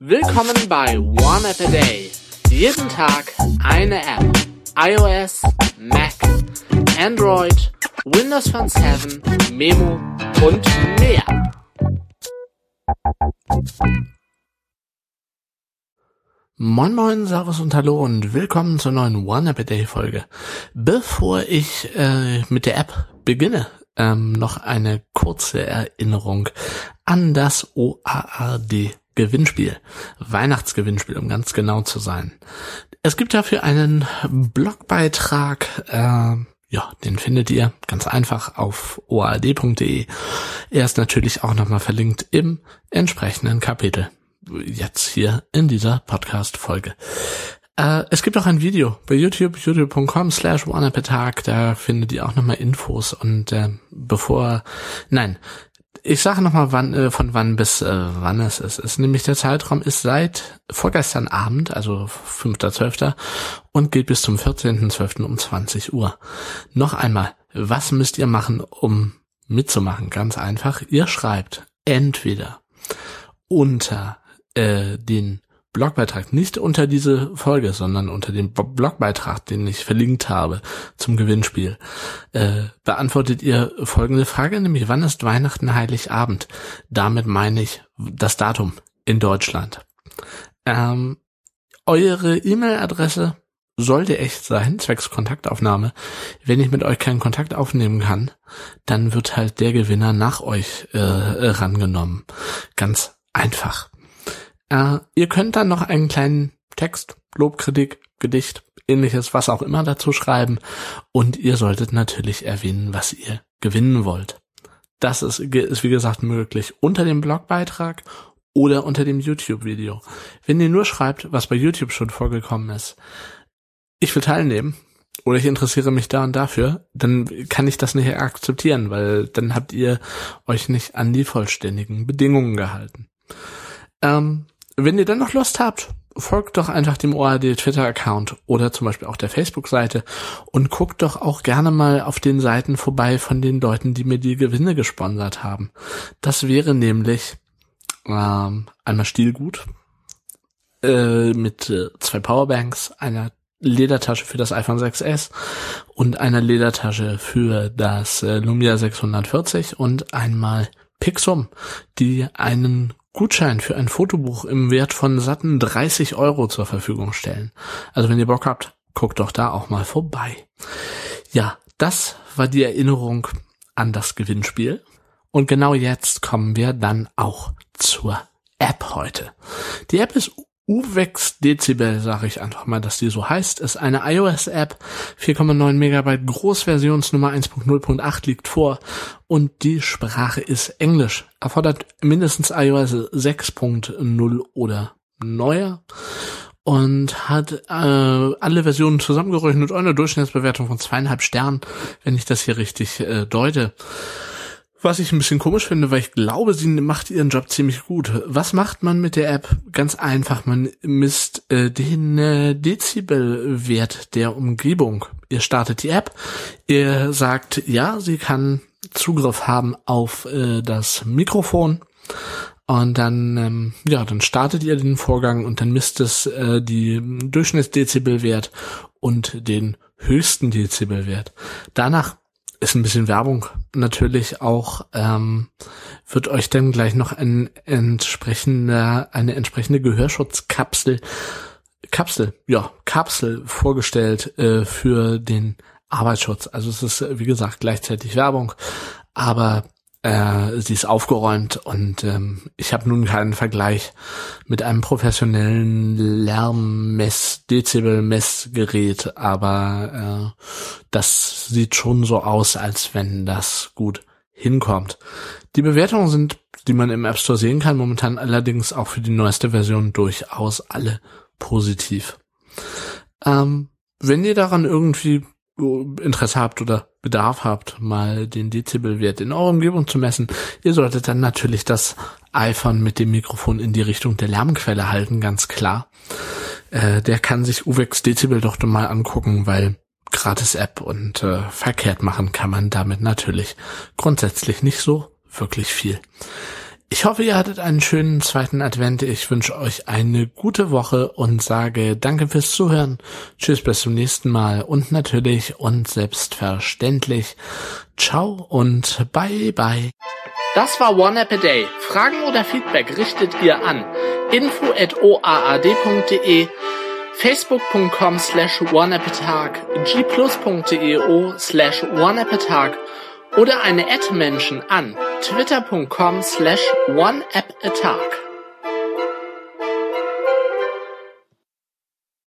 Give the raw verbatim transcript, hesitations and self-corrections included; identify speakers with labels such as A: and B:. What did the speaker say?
A: Willkommen bei One App a Day. Jeden Tag eine App. iOS, Mac, Android, Windows Phone sieben, Memo und mehr. Moin Moin, Servus und Hallo und willkommen zur neuen One App a Day Folge. Bevor ich äh, mit der App beginne, ähm, noch eine kurze Erinnerung an das O A R D Gewinnspiel. Weihnachtsgewinnspiel, um ganz genau zu sein. Es gibt dafür einen Blogbeitrag, äh, ja, den findet ihr ganz einfach auf o a r d punkt d e. Er ist natürlich auch nochmal verlinkt im entsprechenden Kapitel. Jetzt hier in dieser Podcast-Folge. Äh, es gibt auch ein Video bei YouTube, youtube punkt com slash one app a tag, da findet ihr auch nochmal Infos und äh, bevor, nein, ich sage nochmal, wann, äh, von wann bis äh, wann es ist. ist. Nämlich der Zeitraum ist seit vorgestern Abend, also fünfter zwölfter und geht bis zum vierzehnten zwölften um zwanzig Uhr. Noch einmal, was müsst ihr machen, um mitzumachen? Ganz einfach, ihr schreibt entweder unter äh, den Blogbeitrag, nicht unter diese Folge, sondern unter dem Blogbeitrag, den ich verlinkt habe zum Gewinnspiel, äh, beantwortet ihr folgende Frage, nämlich wann ist Weihnachten, Heiligabend? Damit meine ich das Datum in Deutschland. Ähm, eure E-Mail-Adresse sollte echt sein, zwecks Kontaktaufnahme. Wenn ich mit euch keinen Kontakt aufnehmen kann, dann wird halt der Gewinner nach euch äh, rangenommen. Ganz einfach. Uh, ihr könnt dann noch einen kleinen Text, Lob, Kritik, Gedicht, ähnliches, was auch immer dazu schreiben und ihr solltet natürlich erwähnen, was ihr gewinnen wollt. Das ist, ist wie gesagt möglich unter dem Blogbeitrag oder unter dem YouTube-Video. Wenn ihr nur schreibt, was bei YouTube schon vorgekommen ist, ich will teilnehmen oder ich interessiere mich da und dafür, dann kann ich das nicht akzeptieren, weil dann habt ihr euch nicht an die vollständigen Bedingungen gehalten. Ähm, Wenn ihr dann noch Lust habt, folgt doch einfach dem O A R D Twitter-Account oder zum Beispiel auch der Facebook-Seite und guckt doch auch gerne mal auf den Seiten vorbei von den Leuten, die mir die Gewinne gesponsert haben. Das wäre nämlich ähm, einmal Stielgut äh, mit äh, zwei Powerbanks, einer Ledertasche für das iPhone sechs S und einer Ledertasche für das äh, Lumia sechshundertvierzig und einmal Pixum, die einen Gutschein für ein Fotobuch im Wert von satten dreißig Euro zur Verfügung stellen. Also wenn ihr Bock habt, guckt doch da auch mal vorbei. Ja, das war die Erinnerung an das Gewinnspiel. Und genau jetzt kommen wir dann auch zur App heute. Die App ist Uvex Dezibel, sage ich einfach mal, dass die so heißt, ist eine iOS-App, vier Komma neun Megabyte groß, Versionsnummer eins Punkt null Punkt acht liegt vor und die Sprache ist Englisch, erfordert mindestens iOS sechs Punkt null oder neuer und hat äh, alle Versionen zusammengerechnet und eine Durchschnittsbewertung von zweieinhalb Sternen, wenn ich das hier richtig äh, deute. Was ich ein bisschen komisch finde, weil ich glaube, sie macht ihren Job ziemlich gut. Was macht man mit der App? Ganz einfach, man misst äh, den äh, Dezibelwert der Umgebung. Ihr startet die App, ihr sagt, ja, sie kann Zugriff haben auf äh, das Mikrofon und dann ähm, ja, dann startet ihr den Vorgang und dann misst es äh, die Durchschnittsdezibelwert und den höchsten Dezibelwert. Danach ist ein bisschen Werbung natürlich auch, ähm, wird euch dann gleich noch ein entsprechender, eine entsprechende Gehörschutzkapsel, Kapsel, ja, Kapsel vorgestellt äh, für den Arbeitsschutz. Also es ist, wie gesagt, gleichzeitig Werbung, aber äh, sie ist aufgeräumt und ähm, ich habe nun keinen Vergleich mit einem professionellen Lärmmess, Dezibel-Messgerät, aber äh, das sieht schon so aus, als wenn das gut hinkommt. Die Bewertungen sind, die man im App Store sehen kann, momentan allerdings auch für die neueste Version durchaus alle positiv. Ähm, wenn ihr daran irgendwie Interesse habt oder Bedarf habt, mal den Dezibelwert in eurer Umgebung zu messen, ihr solltet dann natürlich das iPhone mit dem Mikrofon in die Richtung der Lärmquelle halten, ganz klar. Äh, der kann sich Uvex Dezibel doch mal angucken, weil Gratis-App und äh, verkehrt machen kann man damit natürlich grundsätzlich nicht so wirklich viel. Ich hoffe, ihr hattet einen schönen zweiten Advent. Ich wünsche euch eine gute Woche und sage danke fürs Zuhören. Tschüss, bis zum nächsten Mal und natürlich und selbstverständlich ciao und bye bye. Das war One App a Day. Fragen oder Feedback richtet ihr an info at o a a d punkt d e, facebook.com slash oneappatag, gplus.eo slash oneappatag oder eine Ad-Menschen an twitter.com slash oneappatag.